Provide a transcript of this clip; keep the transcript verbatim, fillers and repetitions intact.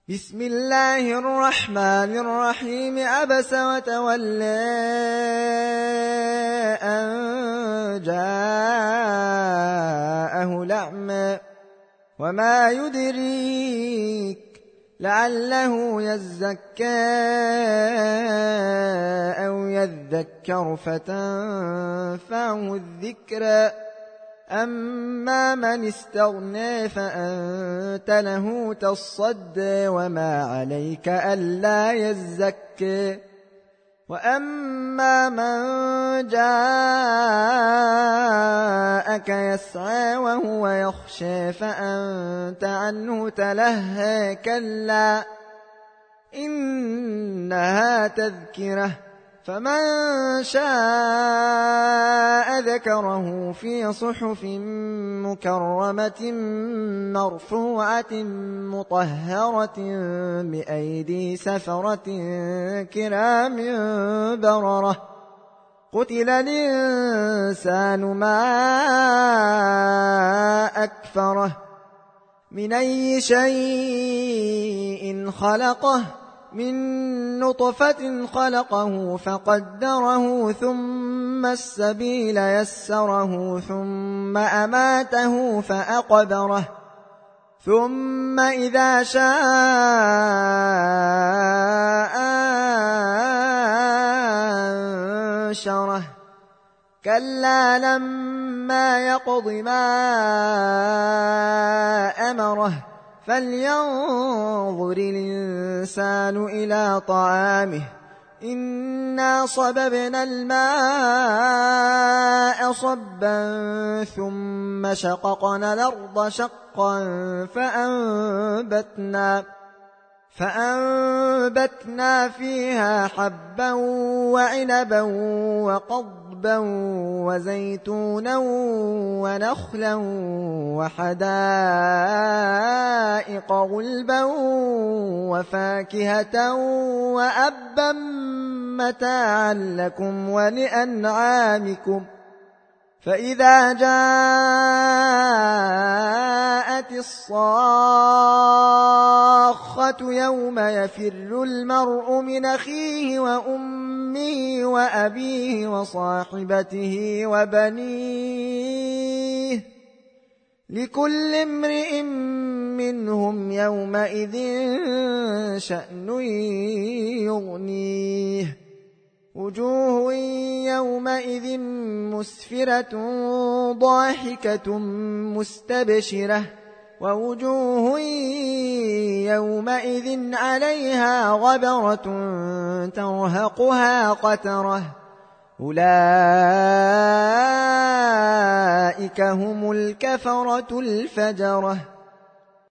بسم الله الرحمن الرحيم عبس وتولى أن جاءه الأعمى وما يدريك لعله يزكى أو يذكر فتنفعه الذكرى أما من استغنى فأنت له تصدى وما عليك ألا يزكى وأما من جاءك يسعى وهو يخشى فأنت عنه تلهى كلا إنها تذكرة فمن شاء ذكره في صحف مكرمة مرفوعة مطهرة بأيدي سفرة كرام بررة قتل الإنسان ما أكفره من أي شيء خلقه من نطفة خلقه فقدره ثم السبيل يسره ثم أماته فأقبره ثم إذا شاء أنشره كلا لما يقض ما أمره فلينظر الإنسان إلى طعامه إنا صببنا الماء صبا ثم شققنا الأرض شقا فأنبتنا فأنبتنا فيها حبا وعنبا وقضبا وزيتونا ونخلا وحدائق غلبا وفاكهة وأبا متاعا لكم ولأنعامكم فإذا جاءت الصاخة يوم يفر المرء من أخيه وأمه وأبيه وصاحبته وبنيه لكل امرئ منهم يومئذ شأن يغنيه وجوه يومئذ مسفرة ضاحكة مستبشرة ووجوه يومئذ عليها غبرة ترهقها قترة أولئك هم الكفرة الفجرة.